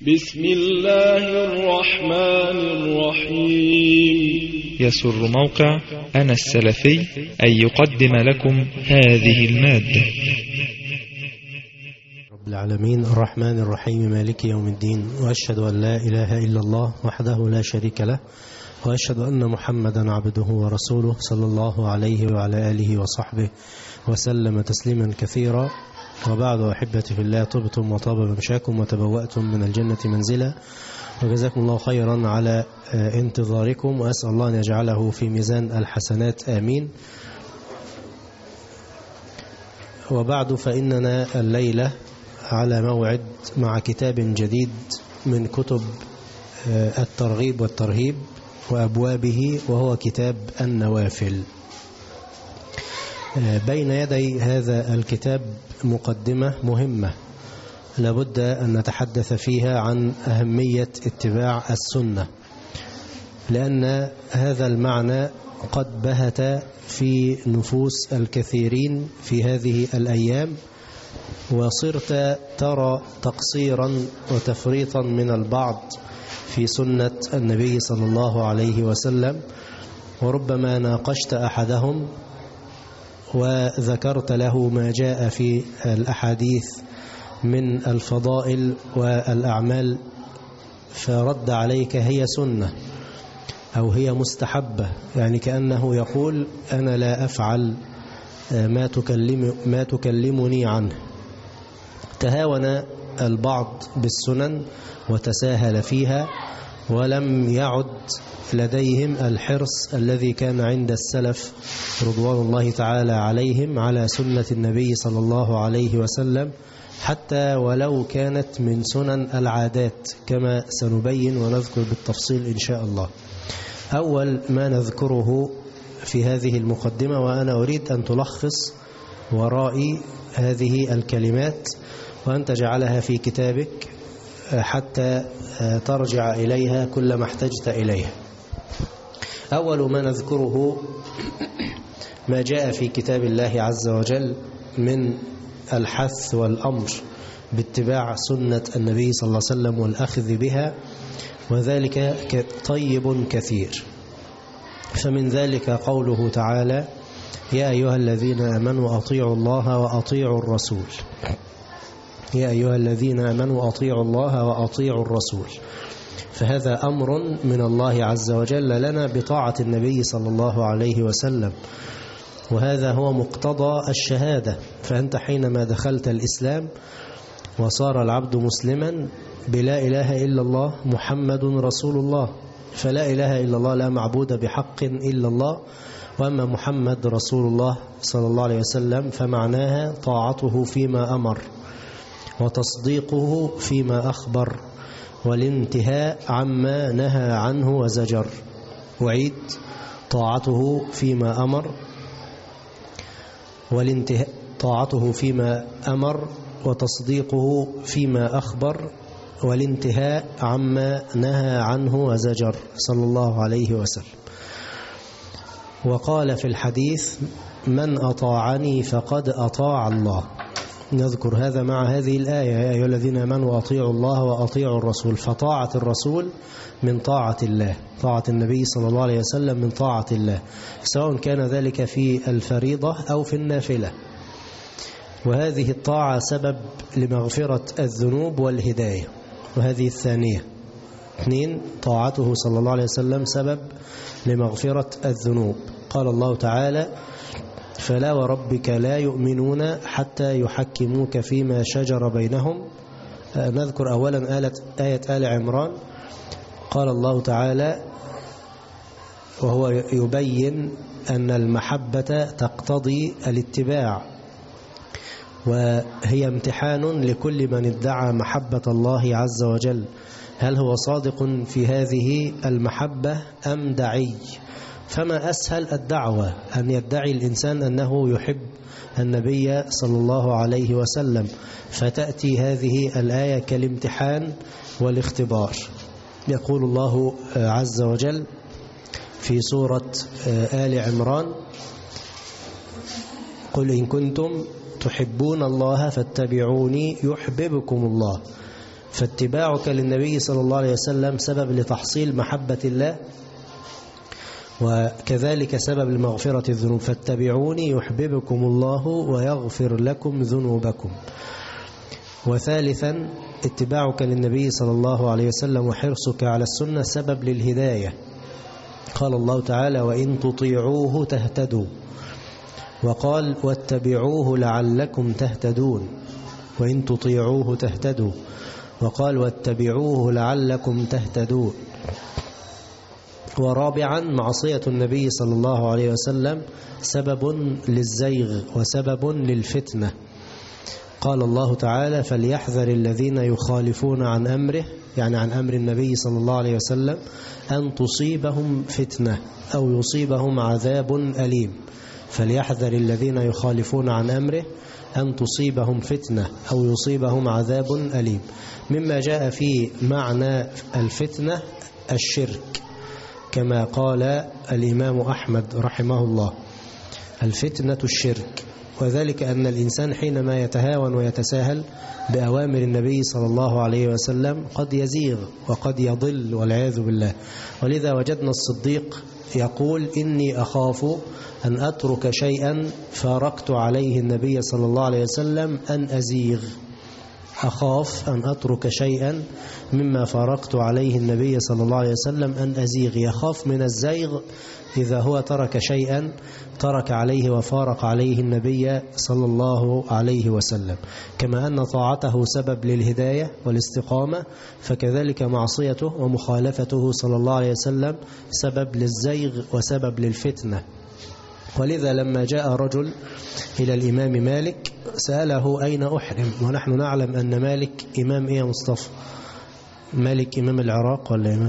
بسم الله الرحمن الرحيم. يسر موقع أنا السلفي أن يقدم لكم هذه المادة. رب العالمين الرحمن الرحيم مالك يوم الدين، وأشهد أن لا إله إلا الله وحده لا شريك له، وأشهد أن محمدا عبده ورسوله صلى الله عليه وعلى آله وصحبه وسلم تسليما كثيرا. وبعد، أحبتي في الله، طبتم وطاب ممشاكم وتبوأتم من الجنة منزلا، وجزاكم الله خيرا على انتظاركم، وأسأل الله أن يجعله في ميزان الحسنات، آمين. وبعد، فإننا الليلة على موعد مع كتاب جديد من كتب الترغيب والترهيب وأبوابه، وهو كتاب النوافل. بين يدي هذا الكتاب مقدمة مهمة لابد أن نتحدث فيها عن أهمية اتباع السنة، لأن هذا المعنى قد بهت في نفوس الكثيرين في هذه الأيام، وصرت ترى تقصيرا وتفريطا من البعض في سنة النبي صلى الله عليه وسلم. وربما ناقشت أحدهم وذكرت له ما جاء في الأحاديث من الفضائل والأعمال، فرد عليك هي سنة أو هي مستحبة، يعني كأنه يقول أنا لا أفعل ما تكلمني عنه. تهاون البعض بالسنن وتساهل فيها، ولم يعد لديهم الحرص الذي كان عند السلف رضوان الله تعالى عليهم على سنة النبي صلى الله عليه وسلم، حتى ولو كانت من سنن العادات، كما سنبين ونذكر بالتفصيل إن شاء الله. أول ما نذكره في هذه المقدمة، وأنا أريد أن تلخص ورائي هذه الكلمات وأن تجعلها في كتابك حتى ترجع إليها كلما احتجت إليها. أول ما نذكره ما جاء في كتاب الله عز وجل من الحث والأمر باتباع سنة النبي صلى الله عليه وسلم والأخذ بها، وذلك طيب كثير. فمن ذلك قوله تعالى: يا أيها الذين آمنوا أطيعوا الله وأطيعوا الرسول. يا أيها الذين آمنوا أطيعوا الله وأطيعوا الرسول. فهذا أمر من الله عز وجل لنا بطاعة النبي صلى الله عليه وسلم، وهذا هو مقتضى الشهادة. فأنت حينما دخلت الإسلام وصار العبد مسلما بلا إله إلا الله محمد رسول الله، فلا إله إلا الله لا معبود بحق إلا الله، وأما محمد رسول الله صلى الله عليه وسلم فمعناها طاعته فيما أمر، وتصديقه فيما أخبر، والانتهاء عما نهى عنه وزجر. وعيد: طاعته فيما أمر، والانتهاء طاعته فيما أمر، وتصديقه فيما أخبر، والانتهاء عما نهى عنه وزجر، صلى الله عليه وسلم. وقال في الحديث: من أطاعني فقد أطاع الله. نذكر هذا مع هذه الآية: يا أيها الذين آمنوا أطيعوا الله وأطيعوا الرسول. فطاعة الرسول من طاعة الله، طاعة النبي صلى الله عليه وسلم من طاعة الله، سواء كان ذلك في الفريضة أو في النافلة. وهذه الطاعة سبب لمغفرة الذنوب والهداية. وهذه الثانية. 2. طاعته صلى الله عليه وسلم سبب لمغفرة الذنوب. قال الله تعالى: فلا وربك لا يؤمنون حتى يحكموك فيما شجر بينهم. نذكر أولا آية آل عمران. قال الله تعالى وهو يبين أن المحبة تقتضي الاتباع، وهي امتحان لكل من ادعى محبة الله عز وجل، هل هو صادق في هذه المحبة أم دعي؟ فما أسهل الدعوة أن يدعي الإنسان أنه يحب النبي صلى الله عليه وسلم، فتأتي هذه الآية كالامتحان والاختبار. يقول الله عز وجل في سورة آل عمران: قل إن كنتم تحبون الله فاتبعوني يحببكم الله. فاتباعك للنبي صلى الله عليه وسلم سبب لتحصيل محبة الله، وكذلك سبب لمغفرة الذنوب. فاتبعوني يحببكم الله ويغفر لكم ذنوبكم. وثالثا اتباعك للنبي صلى الله عليه وسلم وحرصك على السنة سبب للهداية. قال الله تعالى: وإن تطيعوه تهتدوا. وقال: واتبعوه لعلكم تهتدون. وإن تطيعوه تهتدوا. وقال: واتبعوه لعلكم تهتدون. ورابعا معصية النبي صلى الله عليه وسلم سبب للزيغ وسبب للفتنة. قال الله تعالى: فليحذر الذين يخالفون عن أمره، يعني عن أمر النبي صلى الله عليه وسلم، أن تصيبهم فتنة أو يصيبهم عذاب أليم. فليحذر الذين يخالفون عن أمره أن تصيبهم فتنة أو يصيبهم عذاب أليم. مما جاء في معنى الفتنة الشرك، كما قال الإمام أحمد رحمه الله: الفتنة الشرك. وذلك أن الإنسان حينما يتهاون ويتساهل بأوامر النبي صلى الله عليه وسلم قد يزيغ وقد يضل والعياذ بالله. ولذا وجدنا الصديق يقول: إني أخاف أن أترك شيئا فارقت عليه النبي صلى الله عليه وسلم أن أزيغ. أخاف أن أترك شيئا مما فارقت عليه النبي صلى الله عليه وسلم أن أزيغ. يخاف من الزيغ إذا هو ترك شيئا ترك عليه وفارق عليه النبي صلى الله عليه وسلم. كما أن طاعته سبب للهداية والاستقامة، فكذلك معصيته ومخالفته صلى الله عليه وسلم سبب للزيغ وسبب للفتنة. ولذا لما جاء رجل إلى الإمام مالك سأله: أين أحرم؟ ونحن نعلم أن مالك إمام إيه يا مصطفى؟ مالك إمام العراق ولا إمام؟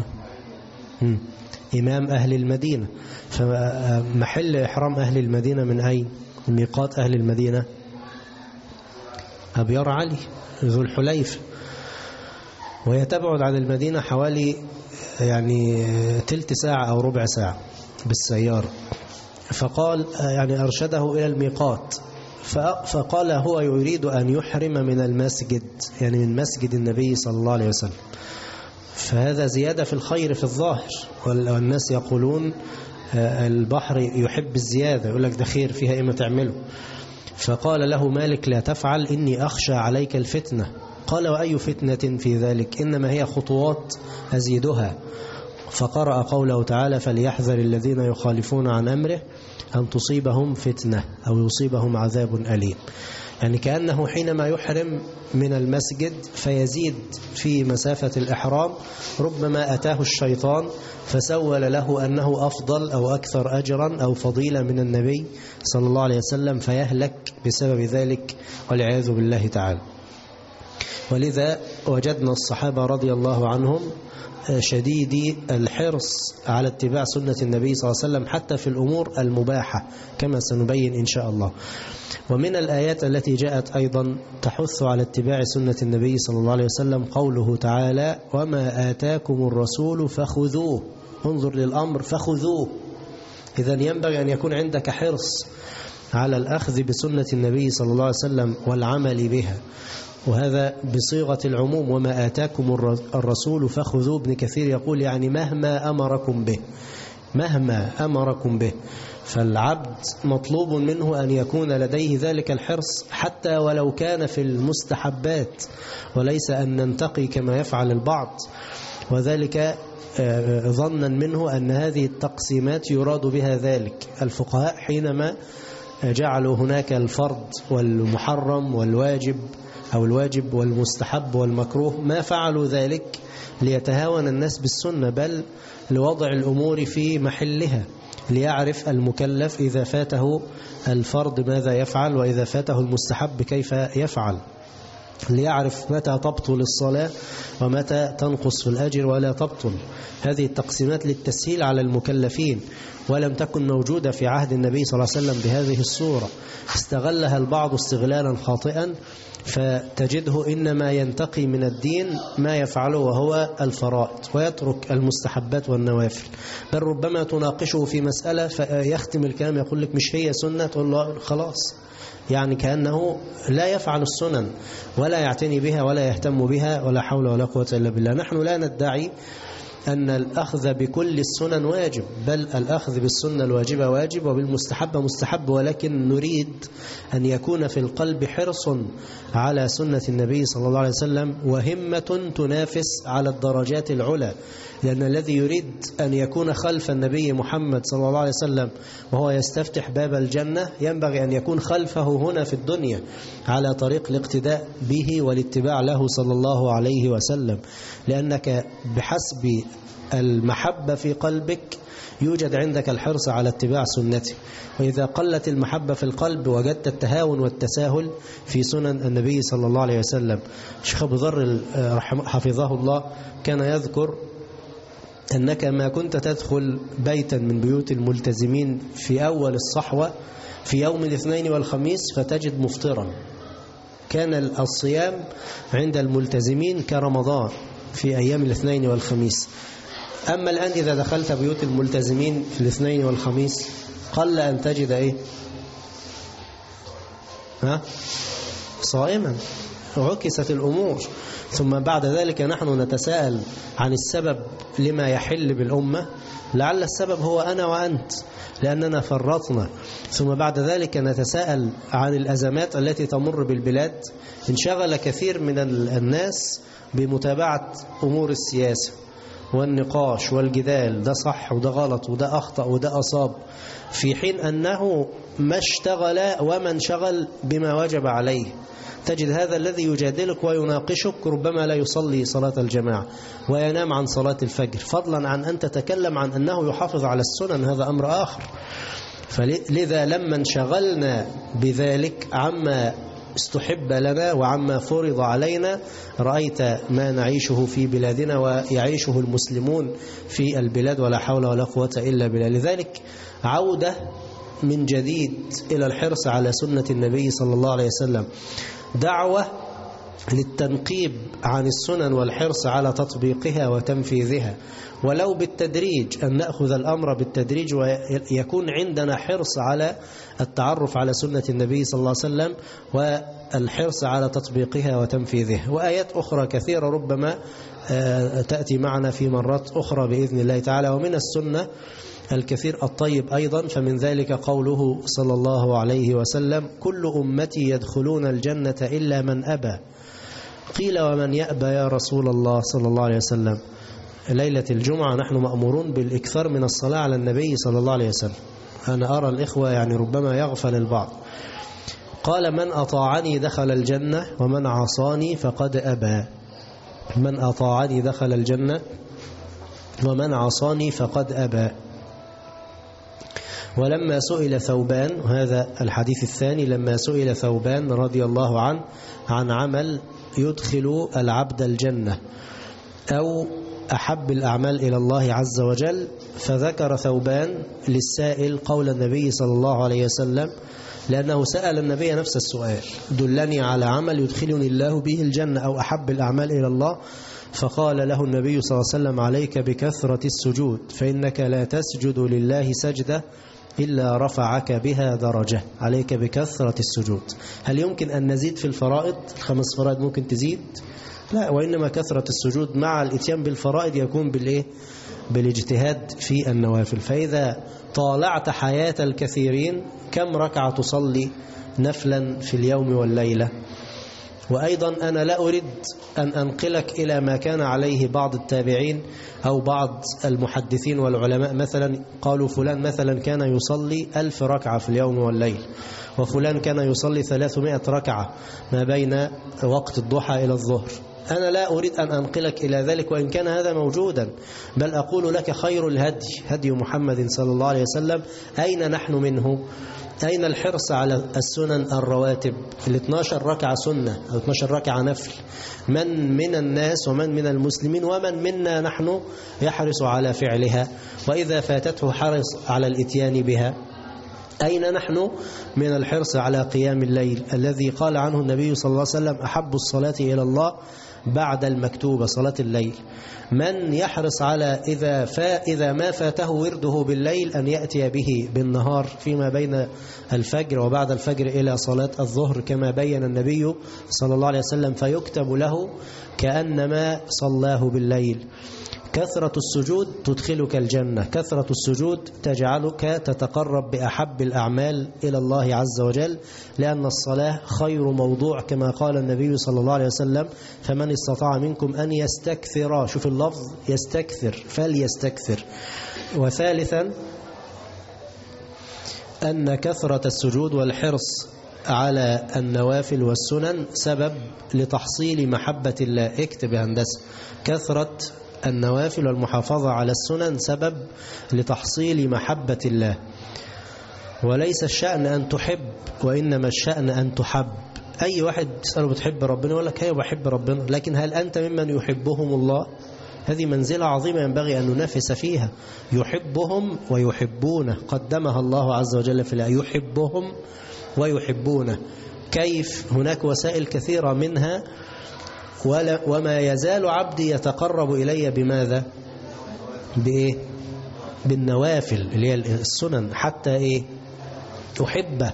إمام أهل المدينة. فمحل إحرام أهل المدينة من أين؟ ميقات أهل المدينة أبيار علي ذو الحليفة، ويتبعد عن المدينة حوالي يعني تلت ساعة أو ربع ساعة بالسيارة. فقال يعني أرشده إلى الميقات، فقال هو يريد أن يحرم من المسجد، يعني من مسجد النبي صلى الله عليه وسلم. فهذا زيادة في الخير في الظاهر، والناس يقولون البحر يحب الزيادة، يقول لك ده خير فيها إيه ما تعمله. فقال له مالك: لا تفعل، إني أخشى عليك الفتنة. قال: وأي فتنة في ذلك؟ إنما هي خطوات أزيدها. فقرأ قوله تعالى: فليحذر الذين يخالفون عن أمره أن تصيبهم فتنة أو يصيبهم عذاب أليم. يعني كأنه حينما يحرم من المسجد فيزيد في مسافة الإحرام، ربما أتاه الشيطان فسول له أنه أفضل أو أكثر أجرا أو فضيلة من النبي صلى الله عليه وسلم، فيهلك بسبب ذلك والعياذ بالله تعالى. ولذا وجدنا الصحابة رضي الله عنهم شديد الحرص على اتباع سنة النبي صلى الله عليه وسلم حتى في الأمور المباحة كما سنبين إن شاء الله. ومن الآيات التي جاءت أيضا تحث على اتباع سنة النبي صلى الله عليه وسلم قوله تعالى: وما آتاكم الرسول فخذوه. انظر للأمر فخذوه. إذن ينبغي أن يكون عندك حرص على الأخذ بسنة النبي صلى الله عليه وسلم والعمل بها، وهذا بصيغة العموم. وما آتاكم الرسول فخذوه. ابن كثير يقول يعني مهما أمركم به، مهما أمركم به. فالعبد مطلوب منه أن يكون لديه ذلك الحرص حتى ولو كان في المستحبات، وليس أن ننتقي كما يفعل البعض، وذلك ظنا منه أن هذه التقسيمات يراد بها ذلك. الفقهاء حينما جعلوا هناك الفرض والمحرم والواجب أو الواجب والمستحب والمكروه، ما فعلوا ذلك ليتهاون الناس بالسنة، بل لوضع الأمور في محلها، ليعرف المكلف إذا فاته الفرض ماذا يفعل، وإذا فاته المستحب كيف يفعل، ليعرف متى تبطل الصلاة ومتى تنقص في الأجر ولا تبطل. هذه التقسيمات للتسهيل على المكلفين، ولم تكن موجودة في عهد النبي صلى الله عليه وسلم بهذه الصورة. استغلها البعض استغلالا خاطئا، فتجده إنما ينتقي من الدين ما يفعله وهو الفرائض ويترك المستحبات والنوافل، بل ربما تناقشه في مسألة فيختم الكلام يقول لك مش هي سنة، تقول له خلاص، يعني كأنه لا يفعل السنن ولا يعتني بها ولا يهتم بها، ولا حول ولا قوة إلا بالله. نحن لا ندعي أن الأخذ بكل السنن واجب، بل الأخذ بالسنة الواجبة واجب وبالمستحبة مستحب، ولكن نريد أن يكون في القلب حرص على سنة النبي صلى الله عليه وسلم وهمة تنافس على الدرجات العلى، لأن الذي يريد أن يكون خلف النبي محمد صلى الله عليه وسلم وهو يستفتح باب الجنة ينبغي أن يكون خلفه هنا في الدنيا على طريق الاقتداء به والاتباع له صلى الله عليه وسلم، لأنك بحسب المحبة في قلبك يوجد عندك الحرص على اتباع سنته، وإذا قلت المحبة في القلب وجدت التهاون والتساهل في سنن النبي صلى الله عليه وسلم. الشيخ أبو ذر حفظه الله كان يذكر أنك ما كنت تدخل بيتا من بيوت الملتزمين في أول الصحوة في يوم الاثنين والخميس فتجد مفطرا. كان الصيام عند الملتزمين كرمضان في أيام الاثنين والخميس. أما الآن إذا دخلت بيوت الملتزمين في الاثنين والخميس قل أن تجد صائما، عكست الأمور. ثم بعد ذلك نحن نتساءل عن السبب لما يحل بالأمة، لعل السبب هو أنا وأنت لأننا فرطنا. ثم بعد ذلك نتساءل عن الأزمات التي تمر بالبلاد. انشغل كثير من الناس بمتابعة أمور السياسة والنقاش والجدال، ده صح وده غلط وده أخطأ وده أصاب، في حين أنه ما اشتغل وما انشغل بما وجب عليه. تجد هذا الذي يجادلك ويناقشك ربما لا يصلي صلاة الجماعة وينام عن صلاة الفجر، فضلا عن أن تتكلم عن أنه يحافظ على السنن، هذا أمر آخر. فلذا لما انشغلنا بذلك عما استحب لنا وعما فرض علينا رأيت ما نعيشه في بلادنا ويعيشه المسلمون في البلاد، ولا حول ولا قوة إلا بالله. لذلك عودة من جديد إلى الحرص على سنة النبي صلى الله عليه وسلم، دعوة للتنقيب عن السنن والحرص على تطبيقها وتنفيذها، ولو بالتدريج، أن نأخذ الأمر بالتدريج ويكون عندنا حرص على التعرف على سنة النبي صلى الله عليه وسلم والحرص على تطبيقها وتنفيذها. وآيات أخرى كثيرة ربما تأتي معنا في مرات أخرى بإذن الله تعالى. ومن السنة الكثير الطيب أيضا، فمن ذلك قوله صلى الله عليه وسلم: كل أمتي يدخلون الجنة إلا من أبى. قيل: ومن يأبى يا رسول الله صلى الله عليه وسلم؟ ليلة الجمعة نحن مأمورون بالإكثار من الصلاة على النبي صلى الله عليه وسلم. أنا أرى الإخوة يعني ربما يغفل البعض. قال: من أطاعني دخل الجنة ومن عصاني فقد أبى. من أطاعني دخل الجنة ومن عصاني فقد أبى. ولما سئل ثوبان، وهذا الحديث الثاني، لما سئل ثوبان رضي الله عنه عن عمل يدخل العبد الجنة أو أحب الأعمال إلى الله عز وجل، فذكر ثوبان للسائل قول النبي صلى الله عليه وسلم، لأنه سأل النبي نفس السؤال: دلني على عمل يدخلني الله به الجنة أو أحب الأعمال إلى الله. فقال له النبي صلى الله عليه وسلم: عليك بكثرة السجود، فإنك لا تسجد لله سجدة إلا رفعك بها درجة. عليك بكثرة السجود. هل يمكن أن نزيد في الفرائض؟ 5 فرائض ممكن تزيد؟ لا، وإنما كثرة السجود مع الاتيان بالفرائض يكون بالاجتهاد في النوافل. فإذا طالعت حياة الكثيرين كم ركعة تصلي نفلا في اليوم والليلة؟ وأيضا أنا لا أريد أن أنقلك إلى ما كان عليه بعض التابعين أو بعض المحدثين والعلماء. مثلا قالوا فلان مثلا كان يصلي 1000 ركعة في اليوم والليل، وفلان كان يصلي 300 ركعة ما بين وقت الضحى إلى الظهر. أنا لا أريد أن أنقلك إلى ذلك وإن كان هذا موجودا، بل أقول لك خير الهدي هدي محمد صلى الله عليه وسلم. أين نحن منه؟ أين الحرص على السنن الرواتب؟ 12 ركعة سنة أو 12 ركعة نفل. من الناس ومن من المسلمين ومن منا نحن يحرص على فعلها، وإذا فاتته حرص على الاتيان بها. أين نحن من الحرص على قيام الليل الذي قال عنه النبي صلى الله عليه وسلم أحب الصلاة إلى الله بعد المكتوبة صلاة الليل؟ من يحرص على إذا ما فاته ورده بالليل أن يأتي به بالنهار فيما بين الفجر وبعد الفجر إلى صلاة الظهر كما بين النبي صلى الله عليه وسلم، فيكتب له كأنما صلاه بالليل. كثرة السجود تدخلك الجنة، كثرة السجود تجعلك تتقرب بأحب الأعمال إلى الله عز وجل، لأن الصلاة خير موضوع كما قال النبي صلى الله عليه وسلم: فمن استطاع منكم أن يستكثر، شوف اللفظ يستكثر، فليستكثر. وثالثا أن كثرة السجود والحرص على النوافل والسنن سبب لتحصيل محبة الله. اكتب يا هندسة: كثرة النوافل والمحافظة على السنن سبب لتحصيل محبة الله. وليس الشأن أن تحب، وإنما الشأن أن تحب. أي واحد تسأله بتحب ربنا يقول لك: أيوة بحب ربنا، لكن هل أنت ممن يحبهم الله؟ هذه منزلة عظيمة ينبغي أن ننافس فيها. يحبهم ويحبونه، قدمها الله عز وجل في الآية: يحبهم ويحبونه. كيف؟ هناك وسائل كثيرة منها، وما يزال عبدي يتقرب إلي بماذا؟ بإيه؟ بالنوافل اللي هي السنن، حتى إيه؟ أحبه.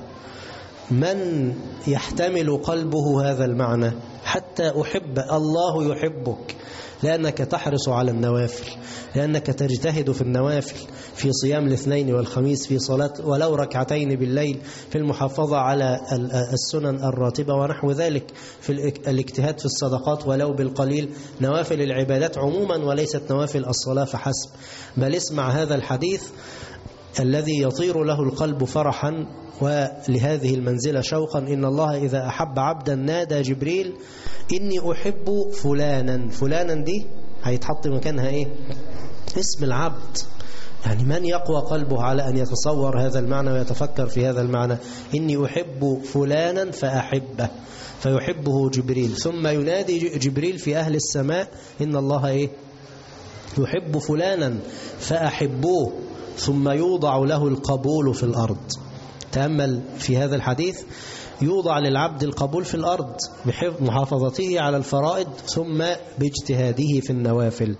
من يحتمل قلبه هذا المعنى؟ حتى أحب الله يحبك، لأنك تحرص على النوافل، لأنك تجتهد في النوافل، في صيام الاثنين والخميس، في صلاة ولو ركعتين بالليل، في المحافظة على السنن الراتبة ونحو ذلك، في الاجتهاد في الصدقات ولو بالقليل، نوافل العبادات عموما وليست نوافل الصلاة فحسب. بل اسمع هذا الحديث الذي يطير له القلب فرحا ولهذه المنزلة شوقا: إن الله إذا أحب عبدا نادى جبريل إني أحب فلانا. فلانا دي هيتحط مكانها إيه؟ اسم العبد. يعني من يقوى قلبه على أن يتصور هذا المعنى ويتفكر في هذا المعنى؟ إني أحب فلانا فأحبه، فيحبه جبريل. ثم ينادي جبريل في أهل السماء: إن الله إيه؟ يحب فلانا فأحبوه. ثم يوضع له القبول في الأرض. تأمل في هذا الحديث: يوضع للعبد القبول في الأرض بمحافظته على الفرائض ثم باجتهاده في النوافل.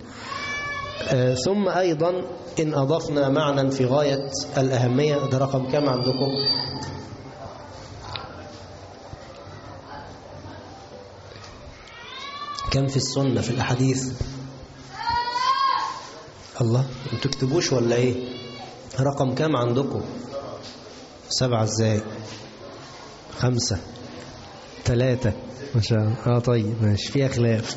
ثم أيضا إن أضفنا معنى في غاية الأهمية، ده رقم كم عندكم؟ كم في السنة في الأحاديث؟ الله، انتوا تكتبوش ولا ايه؟ رقم كم عندكم؟ 7 ازاي؟ 5 3 ما شاء الله. طيب ماشي، فيها خلاف.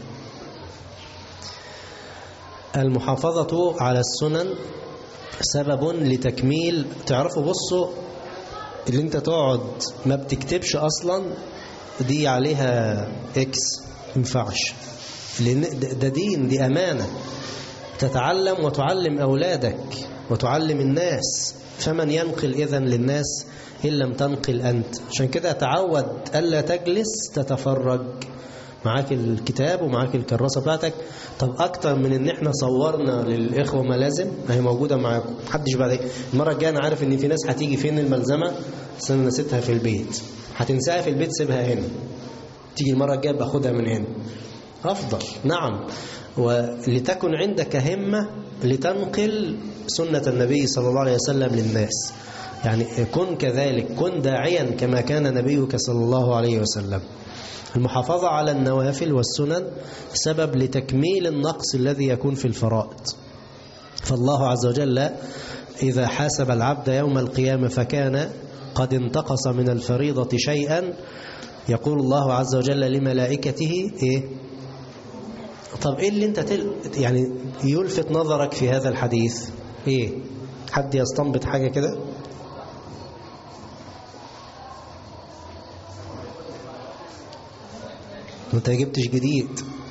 المحافظة على السنن سبب لتكميل. تعرفوا بصوا، اللي انت تقعد ما بتكتبش اصلا دي عليها اكس، ينفعش، لان ده دين، دي امانة تتعلم وتعلم أولادك وتعلم الناس. فمن ينقل إذن للناس إن لم تنقل أنت؟ عشان كده تعود ألا تجلس تتفرج، معاك الكتاب ومعاك الكراسة بتاعتك. طب أكتر من إن إحنا صورنا للإخوة ملازم، ما هي موجودة معاكم، محدش بعد المرة الجاية. أنا عارف إن في ناس هتيجي فين الملزمة، بس أنا نسيتها في البيت، هتنساها في البيت، سيبها هنا، تيجي المرة الجاية باخدها من هنا، أفضل. نعم، ولتكن عندك همة لتنقل سنة النبي صلى الله عليه وسلم للناس. يعني كن كذلك، كن داعيا كما كان نبيك صلى الله عليه وسلم. المحافظة على النوافل والسنن سبب لتكميل النقص الذي يكون في الفرائض. فالله عز وجل إذا حاسب العبد يوم القيامة فكان قد انتقص من الفريضة شيئا، يقول الله عز وجل لملائكته: إيه؟ طب إيه اللي أنت يعني يلفت نظرك في هذا الحديث؟ إيه؟ حد يستنبط حاجة كده؟ أنت جبتش جديد.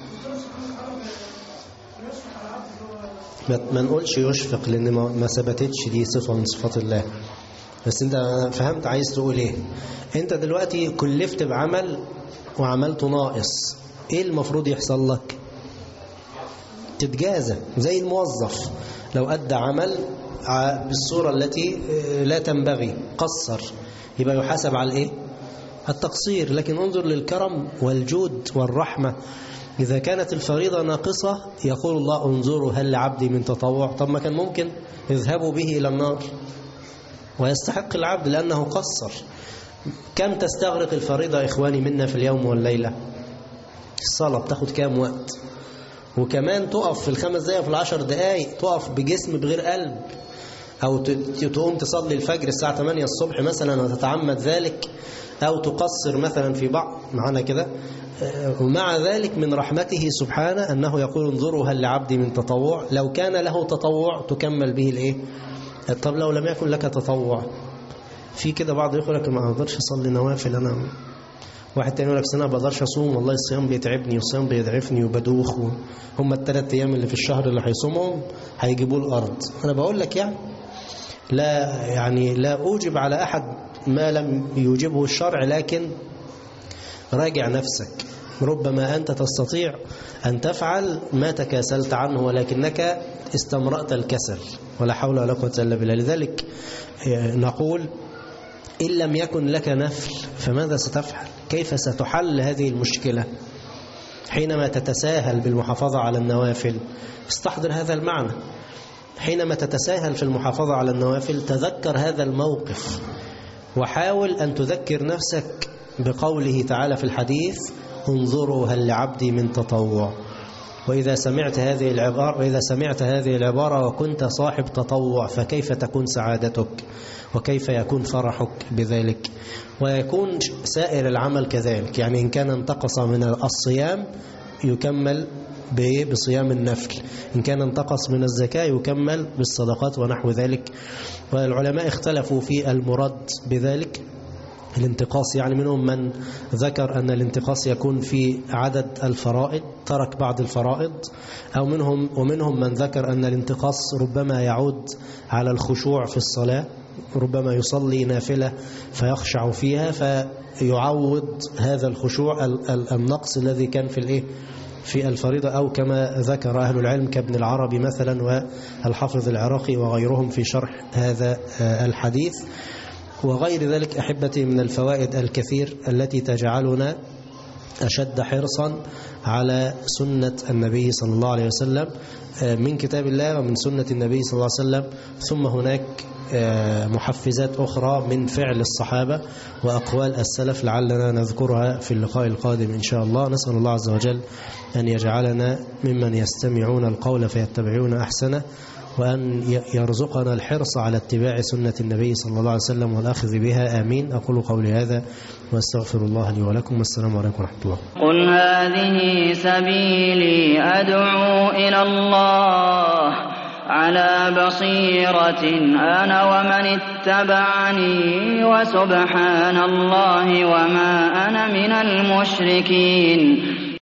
ما نقولش يشفق، لأن ما ثبتتش دي صفة من صفات الله. بس أنت فهمت عايز تقول إيه؟ أنت دلوقتي كلفت بعمل وعملته ناقص، إيه المفروض يحصل لك؟ تتجازى زي الموظف، لو أدى عمل بالصورة التي لا تنبغي، قصر، يبقى يحاسب على الايه؟ التقصير. لكن انظر للكرم والجود والرحمة، إذا كانت الفريضة ناقصة يقول الله انظروا هل لعبدي من تطوع. طب ما كان ممكن اذهبوا به إلى النار ويستحق العبد لأنه قصر. كم تستغرق الفريضة يا إخواني منا في اليوم والليلة؟ الصلاة بتاخد كام وقت؟ وكمان تقف في ال5 دقائق في ال10 دقائق، تقف بجسم بغير قلب، أو تقوم تصلي الفجر الساعة 8 الصبح مثلا وتتعمد ذلك، أو تقصر مثلا في بعض معنا كده. ومع ذلك من رحمته سبحانه أنه يقول انظروا هل لعبدي من تطوع. لو كان له تطوع تكمل به الايه؟ طب لو لم يكن لك تطوع، في كده بعض يقول لك ما اقدرش اصلي نوافل، انا واحد تاني يقول لك انا ما بقدرش اصوم، والله الصيام بيتعبني والصيام بيضعفني وبدوخ، هم ال3 ايام اللي في الشهر اللي هيصومهم هيجيبوا الارض. انا بقول لك لا اوجب على احد ما لم يوجبه الشرع، لكن راجع نفسك. ربما أنت تستطيع أن تفعل ما تكاسلت عنه ولكنك استمرأت الكسل، ولا حول ولا قوة إلا بالله. لذلك نقول إن لم يكن لك نفل فماذا ستفعل؟ كيف ستحل هذه المشكلة؟ حينما تتساهل بالمحافظة على النوافل استحضر هذا المعنى. حينما تتساهل في المحافظة على النوافل تذكر هذا الموقف، وحاول أن تذكر نفسك بقوله تعالى في الحديث انظروا هل لعبدي من تطوع. وإذا سمعت هذه العبارة وكنت صاحب تطوع فكيف تكون سعادتك وكيف يكون فرحك بذلك، ويكون سائر العمل كذلك. يعني إن كان انتقص من الصيام يكمل بصيام النفل، إن كان انتقص من الزكاة يكمل بالصدقات ونحو ذلك. والعلماء اختلفوا في المراد بذلك الانتقاص، يعني منهم من ذكر أن الانتقاص يكون في عدد الفرائض، ترك بعض الفرائض، أو ومنهم من ذكر أن الانتقاص ربما يعود على الخشوع في الصلاة، ربما يصلي نافلة فيخشع فيها فيعوض هذا الخشوع النقص الذي كان في الفريضة، أو كما ذكر أهل العلم كابن العربي مثلا والحافظ العراقي وغيرهم في شرح هذا الحديث. وغير ذلك أحبتي من الفوائد الكثير التي تجعلنا أشد حرصا على سنة النبي صلى الله عليه وسلم من كتاب الله ومن سنة النبي صلى الله عليه وسلم. ثم هناك محفزات أخرى من فعل الصحابة وأقوال السلف لعلنا نذكرها في اللقاء القادم إن شاء الله. نسأل الله عز وجل أن يجعلنا ممن يستمعون القول فيتبعون أحسنه، وأن يرزقنا الحرص على اتباع سنة النبي صلى الله عليه وسلم والأخذ بها. آمين. أقول قولي هذا وأستغفر الله لي ولكم، والسلام عليكم ورحمة الله. قل هذه سبيلي أدعو إلى الله على بصيرة أنا ومن اتبعني، وسبحان الله وما أنا من المشركين.